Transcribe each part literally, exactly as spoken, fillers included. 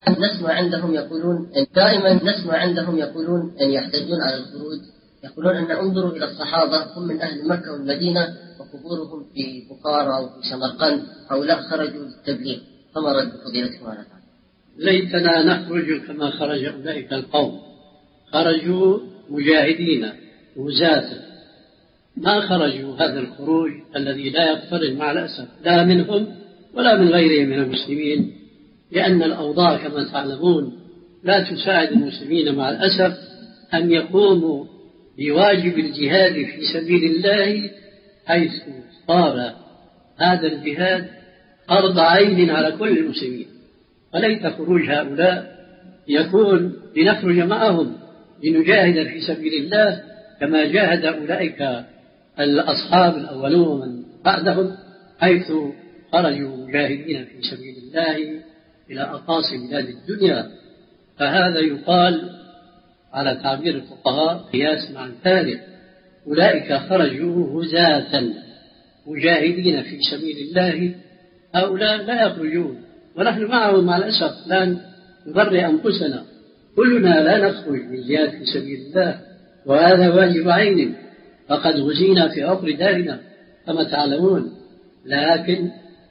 نسمع عندهم يقولون دائما نسمع عندهم يقولون أن يحتجون على الخروج، يقولون أن انظروا إلى الصحابة هم من أهل مكة والمدينة وقبورهم في بخارى وفي سمرقند، هؤلاء خرجوا للتبليغ، فما رد فضيلتكم على ذلك؟ ليتنا نخرج كما خرج أولئك القوم، خرجوا مجاهدين وزاة، ما خرجوا هذا الخروج الذي لا يقترن مع الأسف لا منهم ولا من غيرهم من المسلمين، لأن الأوضاع كما تعلمون لا تساعد المسلمين مع الأسف أن يقوموا بواجب الجهاد في سبيل الله، حيث صار هذا الجهاد فرض عين على كل المسلمين. فليت خروج هؤلاء يكون لنخرج معهم لنجاهد في سبيل الله كما جاهد أولئك الأصحاب الأولون من بعدهم، حيث خرجوا مجاهدين في سبيل الله إلى أقاصي بلاد الدنيا. فهذا يقال على تعبير الفقهاء قياس مع الثالث، أولئك خرجوا هزاة مجاهدين في سبيل الله، هؤلاء لا يخرجون، ونحن معهم مع الأسف لا نبرئ أنفسنا، كلنا لا نخرج للجهاد في سبيل الله، وهذا واجب عين، فقد غزينا في عقر دارنا كما تعلمون. لكن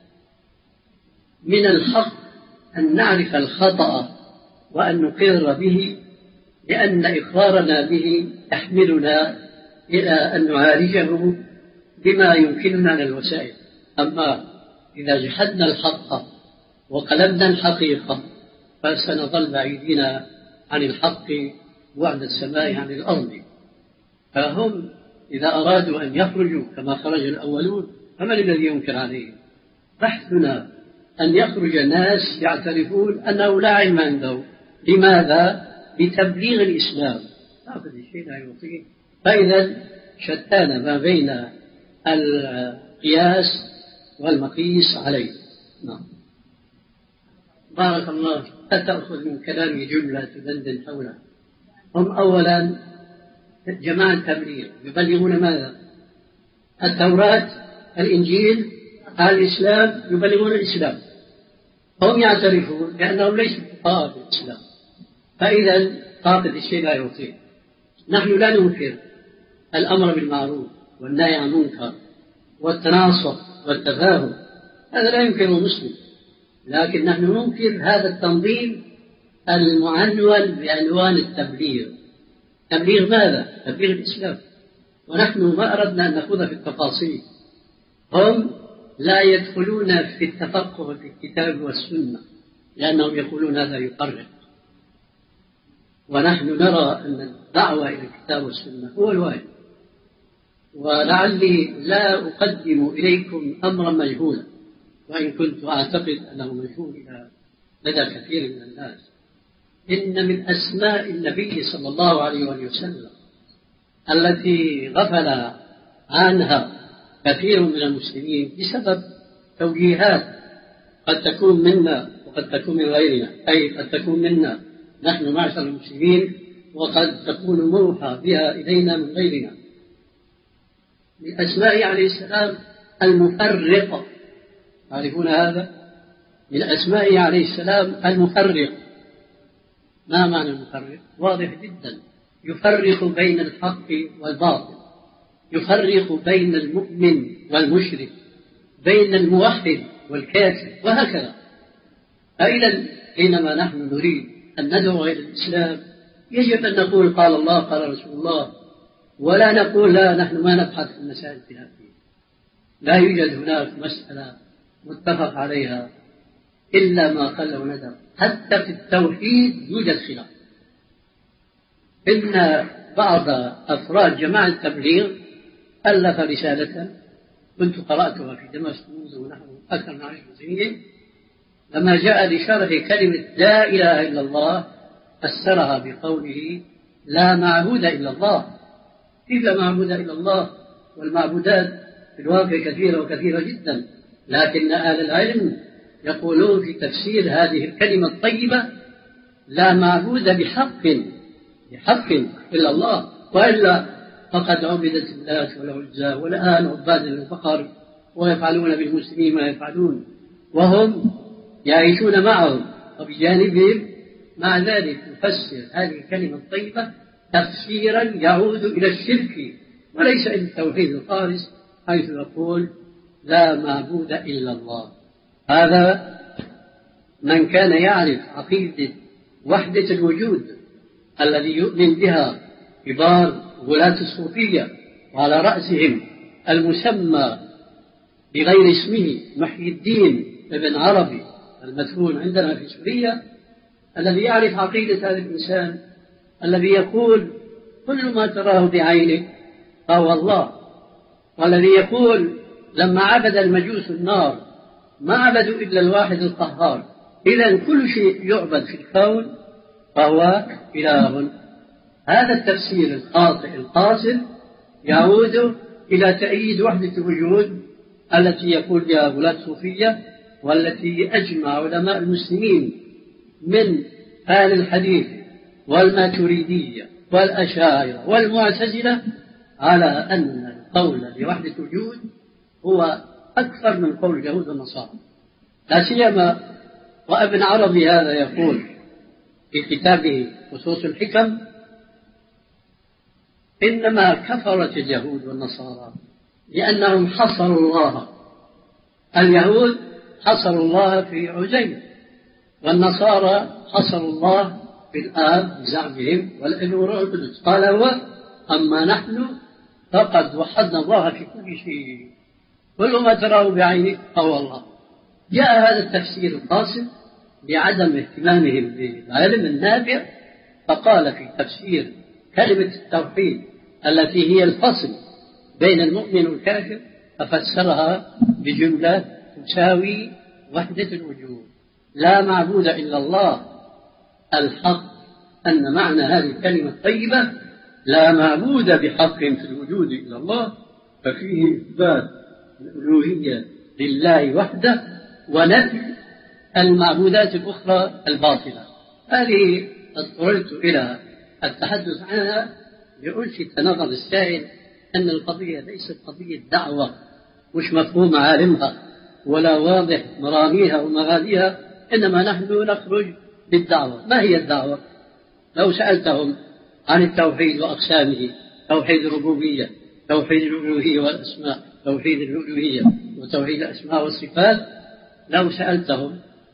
من الحق أن نعرف الخطأ وأن نقر به، لأن إقرارنا به يحملنا إلى أن نعالجه بما يمكننا من الوسائل. أما إذا جحدنا الحق وقلبنا الحقيقة فسنظل بعيدين عن الحق وعن السماء عن الأرض. فهم إذا أرادوا أن يخرجوا كما خرج الأولون فمن الذي ينكر عليهم؟ بحثنا أن يخرج ناس يعترفون أنه لا علم عنده. لماذا؟ لتبليغ الإسلام. هذا الشيء لا يعطيه. فإذا شتان ما بين القياس والمقيس عليه. نعم. بارك الله. لا تأخذ من كلامي جملة تدندن حولها. هم أولا جماعة التبليغ يبلغون ماذا؟ التوراة، الإنجيل، الإسلام، يبلغون الإسلام. هم يعترفون بأنهم ليسوا فقهاء في الإسلام. فإذا طاقة الشيء لا يعطيه. نحن لا ننكر الأمر بالمعروف والنهي عن المنكر والتناصر والتفاهم، هذا لا ينكره مسلم، لكن نحن ننكر هذا التنظيم المعنون بعنوان التبليغ. تبليغ ماذا؟ تبليغ الإسلام. ونحن ما أردنا أن نخوض في التفاصيل. هم لا يدخلون في التفقه في الكتاب والسنة لأنهم يقولون هذا يقرر، ونحن نرى أن الدعوة إلى الكتاب والسنة هو الواجب. ولعلي لا أقدم إليكم أمرا مجهولا، وإن كنت أعتقد أنه مجهول لدى كثير من الناس. إن من أسماء النبي صلى الله عليه وسلم التي غفل عنها كثير من المسلمين بسبب توجيهات قد تكون منا وقد تكون من غيرنا، أي قد تكون منا نحن معشر المسلمين وقد تكون موحى بها إلينا من غيرنا. من أسماء عليه السلام المفرق، تعرفون هذا؟ من أسماء عليه السلام المفرق. ما معنى المفرق؟ واضح جدا، يفرق بين الحق والباطل، يفرق بين المؤمن والمشرك، بين الموحد والكافر، وهكذا. فإذا حينما نحن نريد أن ندعو إلى الإسلام يجب أن نقول قال الله قال رسول الله، ولا نقول لا نحن ما نبحث في المسائل الخلافية. لا يوجد هناك مسألة متفق عليها إلا ما قل وندر. حتى في التوحيد يوجد خلاف. إن بعض أفراد جماعة التبليغ ألف رسالة كنت قرأتها في دمشق منذ نحو أكثر من عشر سنين، لما جاء لشرح كلمة لا إله إلا الله فسرها بقوله لا معبود إلا الله. كيف لا معبود إلا الله؟ والمعبودات في الواقع كثيرة وكثيرة جدا، لكن أهل العلم يقولون في تفسير هذه الكلمة الطيبة لا معبود بحق بحق إلا الله، وإلا فقد عبدت اللات والعزى والآن عباد البقر ويفعلون بالمسلمين ما يفعلون وهم يعيشون معهم. وبجانبهم مع ذلك يفسر هذه الكلمة الطيبة تفسيرا يعود إلى الشرك وليس إلى التوحيد الخالص، حيث يقول لا معبود إلا الله. هذا من كان يعرف عقيدة وحدة الوجود الذي يؤمن بها كبار ولاة الصوفية، وعلى رأسهم المسمى بغير اسمه محي الدين ابن عربي المدفون عندنا في سوريا، الذي يعرف عقيدة هذا الإنسان الذي يقول كل ما تراه بعينك فهو الله، والذي يقول لما عبد المجوس النار ما عبدوا إلا الواحد القهار، إذا كل شيء يعبد في الكون فهو إله. هذا التفسير الخاطئ القاصر يعود إلى تأييد وحدة الوجود التي يقول بها ولاة الصوفية، والتي أجمع علماء المسلمين من أهل الحديث والماتريدية والأشاعرة والمعتزلة على أن القول بوحدة الوجود هو أكثر من قول اليهود والنصارى. لا سيما وابن عربي هذا يقول في كتابه خصوص الحكم إنما كفرت اليهود والنصارى لأنهم حصروا الله. اليهود حصروا الله في عزير، والنصارى حصروا الله في الآب بزعمهم والابن والروح القدس. قال هو أما نحن فقد وحدنا الله في كل شيء، كل ما تراه بعينك فهو الله. جاء هذا التفسير القاصر بعدم اهتمامهم بالعلم النافع، فقال في تفسير كلمة التوحيد التي هي الفصل بين المؤمن والكافر ففسرها بجملة تساوي وحدة الوجود، لا معبود إلا الله. الحق أن معنى هذه الكلمة الطيبة لا معبود بحق في الوجود إلا الله، ففيه إثبات الألوهية لله وحده ونفي المعبودات الأخرى الباطلة. هذه اضطررت إلى التحدث عنها لألفت نظر السائل أن القضية ليست قضية دعوة مش مفهوم عالمها ولا واضح مراميها ومغاديها، إنما نحن نخرج بالدعوة. ما هي الدعوة؟ لو سألتهم عن التوحيد وأقسامه، توحيد الربوبية، توحيد الألوهية والأسماء، توحيد الألوهية وتوحيد الأسماء والصفات، لو سألتهم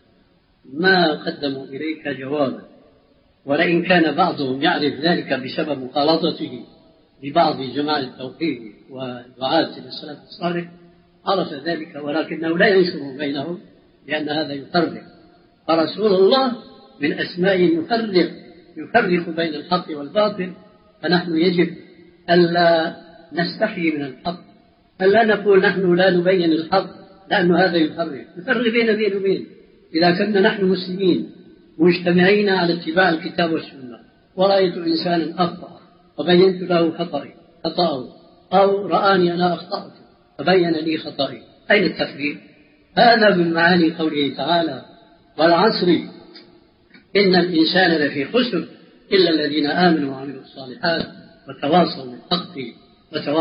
ما قدموا إليك جوابا، ولئن كان بعضهم يعرف ذلك بسبب مخالطته ببعض جماعة التوحيد ودعاة السلف الصالح عرف ذلك، ولكنه لا ينشر بينهم لأن هذا يفرق. فرسول الله من أسمائه يفرق يفرق بين الحق والباطل، فنحن يجب ألا نستحي من الحق، ألا نقول نحن لا نبين الحق لأن هذا يفرق يفرق بين بين وبين. إذا كنا نحن مسلمين مجتمعين على اتباع الكتاب والسنة، ورأيت إنسانا أخطأ وبينت له خطأي خطأه، أو رآني أنا أخطأت فبين لي خطأي، أين التفريق؟ هذا من معاني قوله تعالى والعصر إن الإنسان لفي خسر إلا الذين آمنوا وعملوا الصالحات وتواصوا بالحق وتواصوا